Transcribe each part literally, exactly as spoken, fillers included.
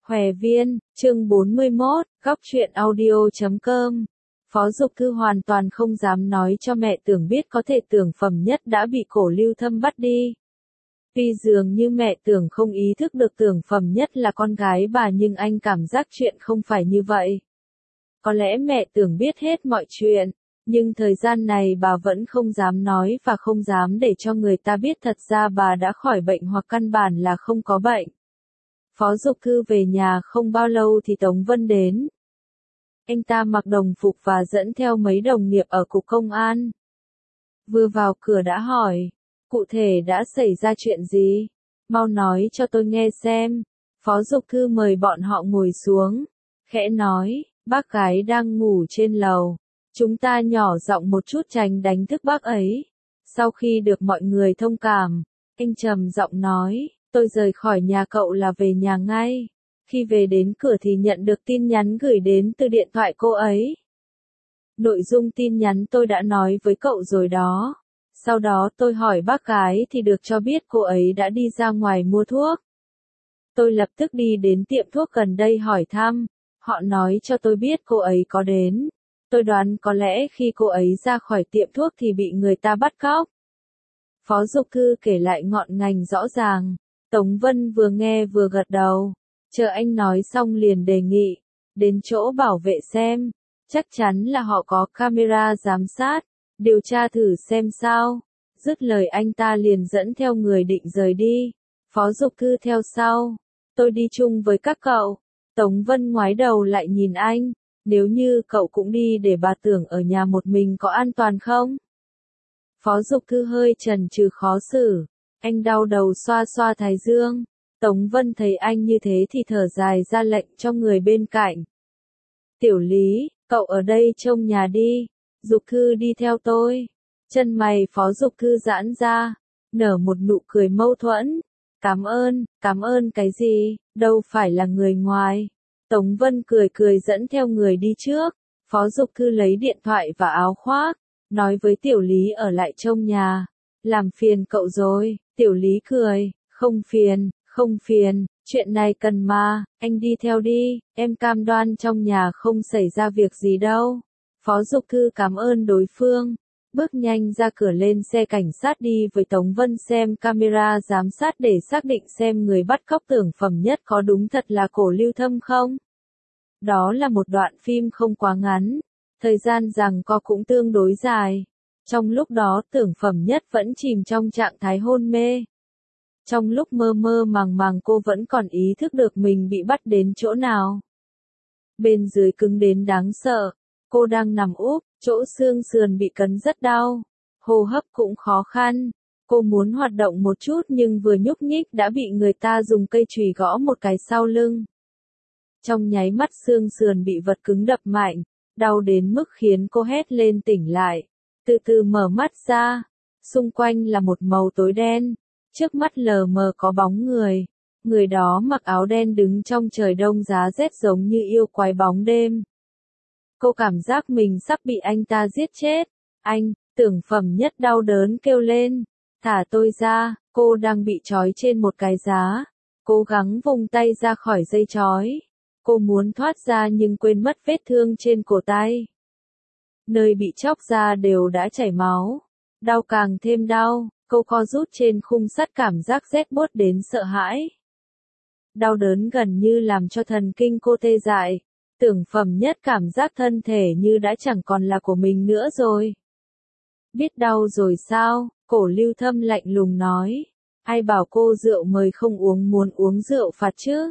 Hòe Viên, chương bốn mươi mốt, góc truyện audio chấm com. Phó Dục Thư hoàn toàn không dám nói cho mẹ Tưởng biết có thể Tưởng Phẩm Nhất đã bị Cổ Lưu Thâm bắt đi. Tuy dường như mẹ Tưởng không ý thức được Tưởng Phẩm Nhất là con gái bà, nhưng anh cảm giác chuyện không phải như vậy. Có lẽ mẹ Tưởng biết hết mọi chuyện, nhưng thời gian này bà vẫn không dám nói và không dám để cho người ta biết thật ra bà đã khỏi bệnh hoặc căn bản là không có bệnh. Phó Dục Thư về nhà không bao lâu thì Tống Vân đến. Anh ta mặc đồng phục và dẫn theo mấy đồng nghiệp ở cục công an. Vừa vào cửa đã hỏi, cụ thể đã xảy ra chuyện gì? Mau nói cho tôi nghe xem. Phó Dục Thư mời bọn họ ngồi xuống, khẽ nói, bác gái đang ngủ trên lầu. Chúng ta nhỏ giọng một chút tránh đánh thức bác ấy. Sau khi được mọi người thông cảm, anh trầm giọng nói, tôi rời khỏi nhà cậu là về nhà ngay. Khi về đến cửa thì nhận được tin nhắn gửi đến từ điện thoại cô ấy. Nội dung tin nhắn tôi đã nói với cậu rồi đó. Sau đó tôi hỏi bác gái thì được cho biết cô ấy đã đi ra ngoài mua thuốc. Tôi lập tức đi đến tiệm thuốc gần đây hỏi thăm. Họ nói cho tôi biết cô ấy có đến. Tôi đoán có lẽ khi cô ấy ra khỏi tiệm thuốc thì bị người ta bắt cóc. Phó Dục Thư kể lại ngọn ngành rõ ràng. Tống Vân vừa nghe vừa gật đầu. Chờ anh nói xong liền đề nghị. Đến chỗ bảo vệ xem. Chắc chắn là họ có camera giám sát. Điều tra thử xem sao. Dứt lời anh ta liền dẫn theo người định rời đi. Phó Dục Thư theo sau. Tôi đi chung với các cậu. Tống Vân ngoái đầu lại nhìn anh. Nếu như cậu cũng đi để bà Tưởng ở nhà một mình có an toàn không? Phó Dục Thư hơi chần chừ khó xử. Anh đau đầu xoa xoa thái dương. Tống Vân thấy anh như thế thì thở dài ra lệnh cho người bên cạnh. Tiểu Lý, cậu ở đây trông nhà đi. Dục Thư đi theo tôi. Chân mày Phó Dục Thư giãn ra. Nở một nụ cười mâu thuẫn. Cảm ơn, cảm ơn cái gì, đâu phải là người ngoài. Tống Vân cười cười dẫn theo người đi trước. Phó Dục Thư lấy điện thoại và áo khoác. Nói với Tiểu Lý ở lại trông nhà. Làm phiền cậu rồi. Tiểu Lý cười. Không phiền, không phiền. Chuyện này cần mà. Anh đi theo đi. Em cam đoan trong nhà không xảy ra việc gì đâu. Phó Dục Thư cảm ơn đối phương. Bước nhanh ra cửa lên xe cảnh sát đi với Tống Vân xem camera giám sát để xác định xem người bắt cóc Tưởng Phẩm Nhất có đúng thật là Cổ Lưu Thâm không. Đó là một đoạn phim không quá ngắn. Thời gian giằng co cũng tương đối dài. Trong lúc đó Tưởng Phẩm Nhất vẫn chìm trong trạng thái hôn mê. Trong lúc mơ mơ màng màng cô vẫn còn ý thức được mình bị bắt đến chỗ nào. Bên dưới cứng đến đáng sợ. Cô đang nằm úp, chỗ xương sườn bị cấn rất đau. Hô hấp cũng khó khăn. Cô muốn hoạt động một chút nhưng vừa nhúc nhích đã bị người ta dùng cây chùy gõ một cái sau lưng. Trong nháy mắt xương sườn bị vật cứng đập mạnh. Đau đến mức khiến cô hét lên tỉnh lại. Từ từ mở mắt ra. Xung quanh là một màu tối đen. Trước mắt lờ mờ có bóng người. Người đó mặc áo đen đứng trong trời đông giá rét giống như yêu quái bóng đêm. Cô cảm giác mình sắp bị anh ta giết chết. Anh, Tưởng Phẩm Nhất đau đớn kêu lên. Thả tôi ra, cô đang bị trói trên một cái giá. Cố gắng vùng tay ra khỏi dây trói. Cô muốn thoát ra nhưng quên mất vết thương trên cổ tay. Nơi bị chóc ra đều đã chảy máu. Đau càng thêm đau, cô co rút trên khung sắt cảm giác rét buốt đến sợ hãi. Đau đớn gần như làm cho thần kinh cô tê dại. Tưởng Phẩm Nhất cảm giác thân thể như đã chẳng còn là của mình nữa rồi. Biết đau rồi sao? Cổ Lưu Thâm lạnh lùng nói. Ai bảo cô rượu mời không uống muốn uống rượu phạt chứ?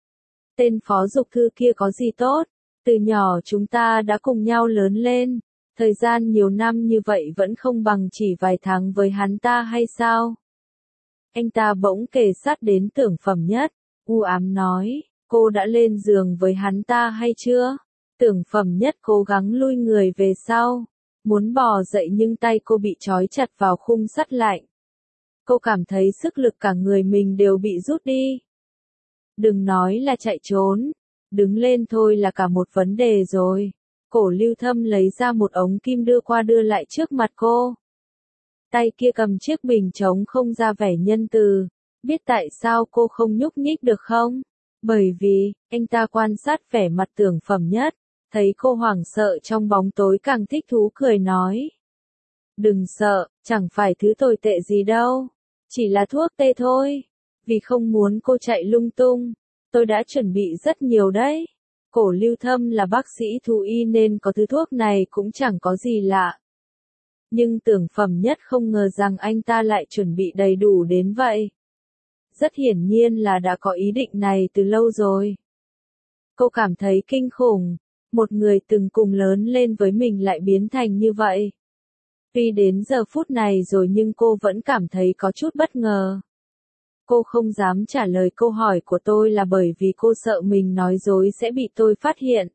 Tên Phó Dục Thư kia có gì tốt? Từ nhỏ chúng ta đã cùng nhau lớn lên. Thời gian nhiều năm như vậy vẫn không bằng chỉ vài tháng với hắn ta hay sao? Anh ta bỗng kề sát đến Tưởng Phẩm Nhất. U ám nói. Cô đã lên giường với hắn ta hay chưa? Tưởng Phẩm Nhất cố gắng lui người về sau. Muốn bò dậy nhưng tay cô bị trói chặt vào khung sắt lạnh. Cô cảm thấy sức lực cả người mình đều bị rút đi. Đừng nói là chạy trốn. Đứng lên thôi là cả một vấn đề rồi. Cổ Lưu Thâm lấy ra một ống kim đưa qua đưa lại trước mặt cô. Tay kia cầm chiếc bình trống không ra vẻ nhân từ. Biết tại sao cô không nhúc nhích được không? Bởi vì, anh ta quan sát vẻ mặt Tưởng Phẩm Nhất, thấy cô hoảng sợ trong bóng tối càng thích thú cười nói. Đừng sợ, chẳng phải thứ tồi tệ gì đâu, chỉ là thuốc tê thôi. Vì không muốn cô chạy lung tung, tôi đã chuẩn bị rất nhiều đấy. Cổ Lưu Thâm là bác sĩ thú y nên có thứ thuốc này cũng chẳng có gì lạ. Nhưng Tưởng Phẩm Nhất không ngờ rằng anh ta lại chuẩn bị đầy đủ đến vậy. Rất hiển nhiên là đã có ý định này từ lâu rồi. Cô cảm thấy kinh khủng, một người từng cùng lớn lên với mình lại biến thành như vậy. Tuy đến giờ phút này rồi nhưng cô vẫn cảm thấy có chút bất ngờ. Cô không dám trả lời câu hỏi của tôi là bởi vì cô sợ mình nói dối sẽ bị tôi phát hiện.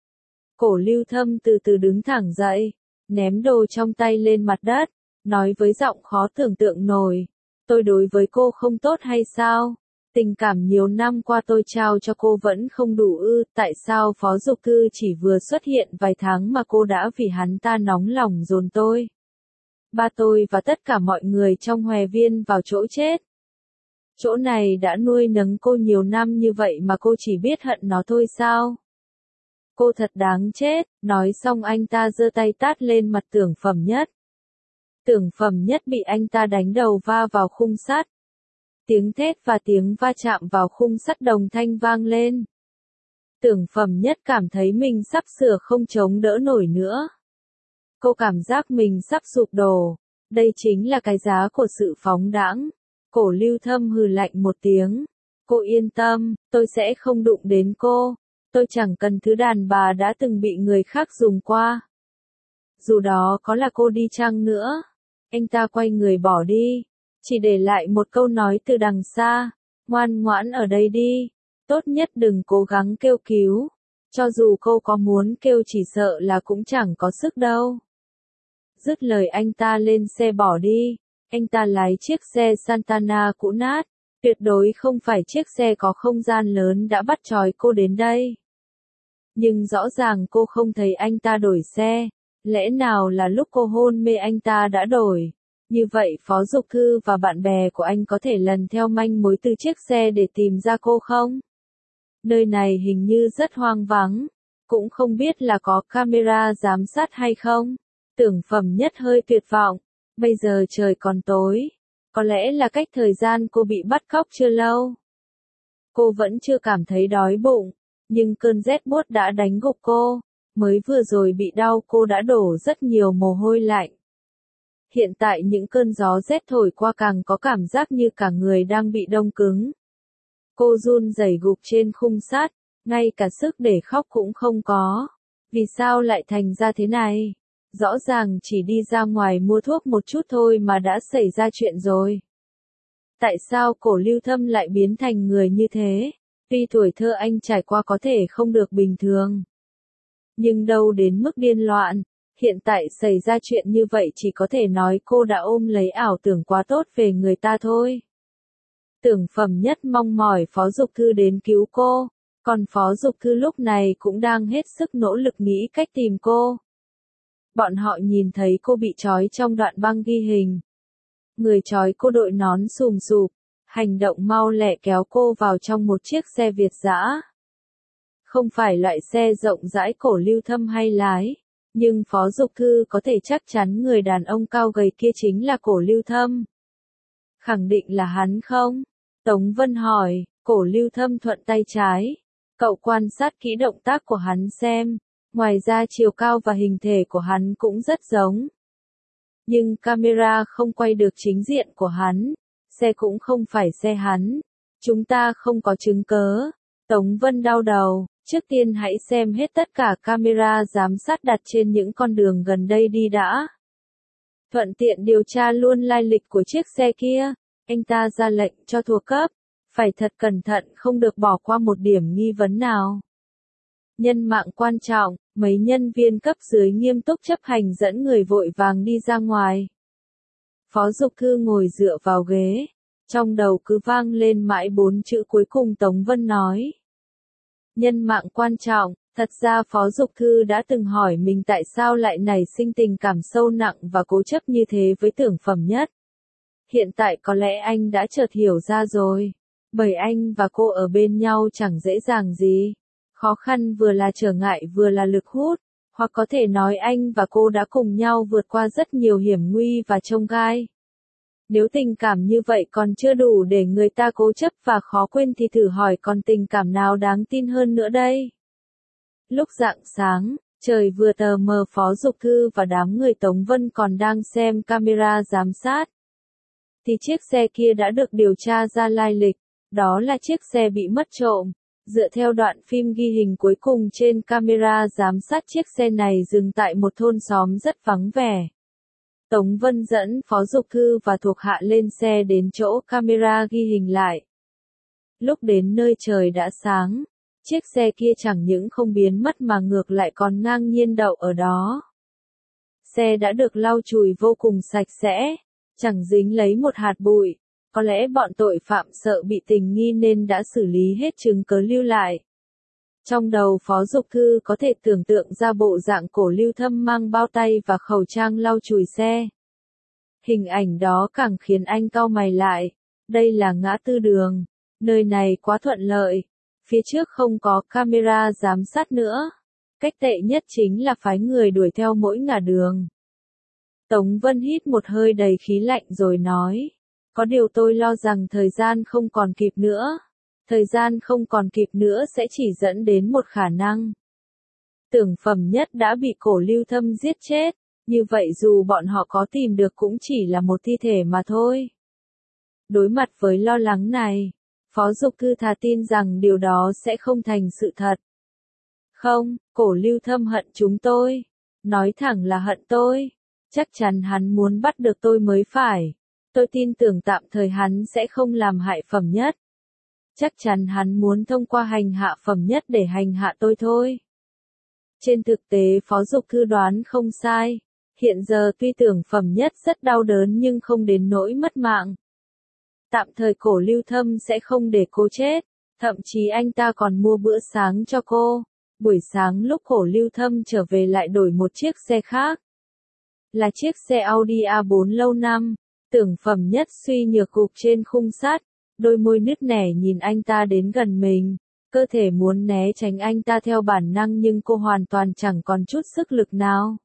Cổ Lưu Thâm từ từ đứng thẳng dậy, ném đồ trong tay lên mặt đất, nói với giọng khó tưởng tượng nổi. Tôi đối với cô không tốt hay sao? Tình cảm nhiều năm qua tôi trao cho cô vẫn không đủ ư, tại sao Phó Dục Thư chỉ vừa xuất hiện vài tháng mà cô đã vì hắn ta nóng lòng dồn tôi? Ba tôi và tất cả mọi người trong Hòe Viên vào chỗ chết. Chỗ này đã nuôi nấng cô nhiều năm như vậy mà cô chỉ biết hận nó thôi sao? Cô thật đáng chết, nói xong anh ta giơ tay tát lên mặt Tưởng Phẩm Nhất. Tưởng Phẩm Nhất bị anh ta đánh đầu va vào khung sắt. Tiếng thét và tiếng va chạm vào khung sắt đồng thanh vang lên. Tưởng Phẩm Nhất cảm thấy mình sắp sửa không chống đỡ nổi nữa. Cô cảm giác mình sắp sụp đổ. Đây chính là cái giá của sự phóng đãng. Cổ Lưu Thâm hừ lạnh một tiếng. Cô yên tâm, tôi sẽ không đụng đến cô. Tôi chẳng cần thứ đàn bà đã từng bị người khác dùng qua. Dù đó có là cô đi chăng nữa. Anh ta quay người bỏ đi. Chỉ để lại một câu nói từ đằng xa. Ngoan ngoãn ở đây đi. Tốt nhất đừng cố gắng kêu cứu. Cho dù cô có muốn kêu chỉ sợ là cũng chẳng có sức đâu. Dứt lời anh ta lên xe bỏ đi. Anh ta lái chiếc xe Santana cũ nát. Tuyệt đối không phải chiếc xe có không gian lớn đã bắt trói cô đến đây. Nhưng rõ ràng cô không thấy anh ta đổi xe. Lẽ nào là lúc cô hôn mê anh ta đã đổi? Như vậy Phó Dục Thư và bạn bè của anh có thể lần theo manh mối từ chiếc xe để tìm ra cô không? Nơi này hình như rất hoang vắng. Cũng không biết là có camera giám sát hay không? Tưởng Phẩm Nhất hơi tuyệt vọng. Bây giờ trời còn tối. Có lẽ là cách thời gian cô bị bắt cóc chưa lâu. Cô vẫn chưa cảm thấy đói bụng. Nhưng cơn rét buốt đã đánh gục cô. Mới vừa rồi bị đau cô đã đổ rất nhiều mồ hôi lạnh. Hiện tại những cơn gió rét thổi qua càng có cảm giác như cả người đang bị đông cứng. Cô run rẩy gục trên khung sắt, ngay cả sức để khóc cũng không có. Vì sao lại thành ra thế này? Rõ ràng chỉ đi ra ngoài mua thuốc một chút thôi mà đã xảy ra chuyện rồi. Tại sao Cổ Lưu Thâm lại biến thành người như thế? Tuy tuổi thơ anh trải qua có thể không được bình thường. Nhưng đâu đến mức điên loạn. Hiện tại xảy ra chuyện như vậy chỉ có thể nói cô đã ôm lấy ảo tưởng quá tốt về người ta thôi. Tưởng Phẩm Nhất mong mỏi Phó Dục Thư đến cứu cô, còn Phó Dục Thư lúc này cũng đang hết sức nỗ lực nghĩ cách tìm cô. Bọn họ nhìn thấy cô bị trói trong đoạn băng ghi hình. Người trói cô đội nón xùm xụp, hành động mau lẹ kéo cô vào trong một chiếc xe Việt dã. Không phải loại xe rộng rãi Cổ Lưu Thâm hay lái. Nhưng Phó Dục Thư có thể chắc chắn người đàn ông cao gầy kia chính là Cổ Lưu Thâm. Khẳng định là hắn không? Tống Vân hỏi. Cổ Lưu Thâm thuận tay trái. Cậu quan sát kỹ động tác của hắn xem. Ngoài ra chiều cao và hình thể của hắn cũng rất giống. Nhưng camera không quay được chính diện của hắn. Xe cũng không phải xe hắn. Chúng ta không có chứng cớ. Tống Vân đau đầu. Trước tiên hãy xem hết tất cả camera giám sát đặt trên những con đường gần đây đi đã. Thuận tiện điều tra luôn lai lịch của chiếc xe kia. Anh ta ra lệnh cho thuộc cấp. Phải thật cẩn thận không được bỏ qua một điểm nghi vấn nào. Nhân mạng quan trọng, mấy nhân viên cấp dưới nghiêm túc chấp hành dẫn người vội vàng đi ra ngoài. Phó Dục Thư ngồi dựa vào ghế. Trong đầu cứ vang lên mãi bốn chữ cuối cùng Tống Vân nói. Nhân mạng quan trọng, thật ra Phó Dục Thư đã từng hỏi mình tại sao lại nảy sinh tình cảm sâu nặng và cố chấp như thế với Tưởng Phẩm Nhất. Hiện tại có lẽ anh đã chợt hiểu ra rồi. Bởi anh và cô ở bên nhau chẳng dễ dàng gì. Khó khăn vừa là trở ngại vừa là lực hút, hoặc có thể nói anh và cô đã cùng nhau vượt qua rất nhiều hiểm nguy và chông gai. Nếu tình cảm như vậy còn chưa đủ để người ta cố chấp và khó quên thì thử hỏi còn tình cảm nào đáng tin hơn nữa đây. Lúc rạng sáng, trời vừa tờ mờ, Phó Dục Thư và đám người Tống Vân còn đang xem camera giám sát. Thì chiếc xe kia đã được điều tra ra lai lịch, đó là chiếc xe bị mất trộm. Dựa theo đoạn phim ghi hình cuối cùng trên camera giám sát, chiếc xe này dừng tại một thôn xóm rất vắng vẻ. Tống Vân dẫn Phó Dục Thư và thuộc hạ lên xe đến chỗ camera ghi hình lại. Lúc đến nơi trời đã sáng, chiếc xe kia chẳng những không biến mất mà ngược lại còn ngang nhiên đậu ở đó. Xe đã được lau chùi vô cùng sạch sẽ, chẳng dính lấy một hạt bụi. Có lẽ bọn tội phạm sợ bị tình nghi nên đã xử lý hết chứng cớ lưu lại. Trong đầu Phó Dục Thư có thể tưởng tượng ra bộ dạng Cổ Lưu Thâm mang bao tay và khẩu trang lau chùi xe. Hình ảnh đó càng khiến anh cau mày lại. Đây là ngã tư đường. Nơi này quá thuận lợi. Phía trước không có camera giám sát nữa. Cách tệ nhất chính là phái người đuổi theo mỗi ngả đường. Tống Vân hít một hơi đầy khí lạnh rồi nói. Có điều tôi lo rằng thời gian không còn kịp nữa. Thời gian không còn kịp nữa sẽ chỉ dẫn đến một khả năng. Tưởng Phẩm Nhất đã bị Cổ Lưu Thâm giết chết, như vậy dù bọn họ có tìm được cũng chỉ là một thi thể mà thôi. Đối mặt với lo lắng này, Phó Dục Thư thà tin rằng điều đó sẽ không thành sự thật. Không, Cổ Lưu Thâm hận chúng tôi. Nói thẳng là hận tôi. Chắc chắn hắn muốn bắt được tôi mới phải. Tôi tin tưởng tạm thời hắn sẽ không làm hại Phẩm Nhất. Chắc chắn hắn muốn thông qua hành hạ Phẩm Nhất để hành hạ tôi thôi. Trên thực tế Phó Dục Thư đoán không sai. Hiện giờ tuy tưởng Phẩm Nhất rất đau đớn nhưng không đến nỗi mất mạng. Tạm thời Cổ Lưu Thâm sẽ không để cô chết. Thậm chí anh ta còn mua bữa sáng cho cô. Buổi sáng lúc Cổ Lưu Thâm trở về lại đổi một chiếc xe khác. Là chiếc xe Audi a bốn lâu năm. Tưởng Phẩm Nhất suy nhược gục trên khung sắt, đôi môi nứt nẻ nhìn anh ta đến gần mình, cơ thể muốn né tránh anh ta theo bản năng nhưng cô hoàn toàn chẳng còn chút sức lực nào.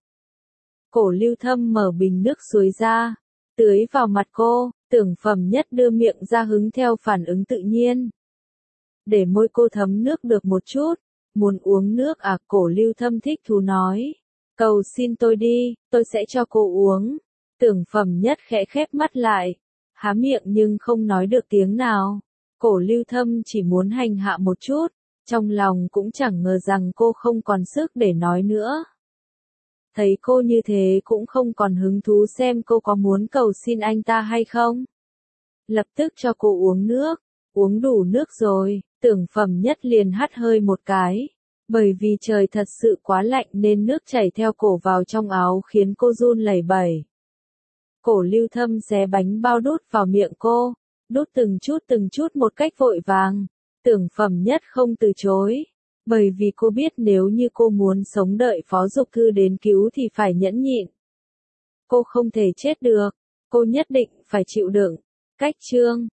Cổ Lưu Thâm mở bình nước suối ra, tưới vào mặt cô, Tưởng Phẩm Nhất đưa miệng ra hứng theo phản ứng tự nhiên. Để môi cô thấm nước được một chút, muốn uống nước à? Cổ Lưu Thâm thích thú nói. Cầu xin tôi đi, tôi sẽ cho cô uống. Tưởng Phẩm Nhất khẽ khép mắt lại, há miệng nhưng không nói được tiếng nào. Cổ Lưu Thâm chỉ muốn hành hạ một chút, trong lòng cũng chẳng ngờ rằng cô không còn sức để nói nữa. Thấy cô như thế cũng không còn hứng thú xem cô có muốn cầu xin anh ta hay không. Lập tức cho cô uống nước, uống đủ nước rồi, Tưởng Phẩm Nhất liền hắt hơi một cái. Bởi vì trời thật sự quá lạnh nên nước chảy theo cổ vào trong áo khiến cô run lẩy bẩy. Cổ Lưu Thâm xé bánh bao đút vào miệng cô, đút từng chút từng chút một cách vội vàng. Tưởng Phẩm Nhất không từ chối, bởi vì cô biết nếu như cô muốn sống đợi Phó Dục Thư đến cứu thì phải nhẫn nhịn. Cô không thể chết được, cô nhất định phải chịu đựng. Cách chương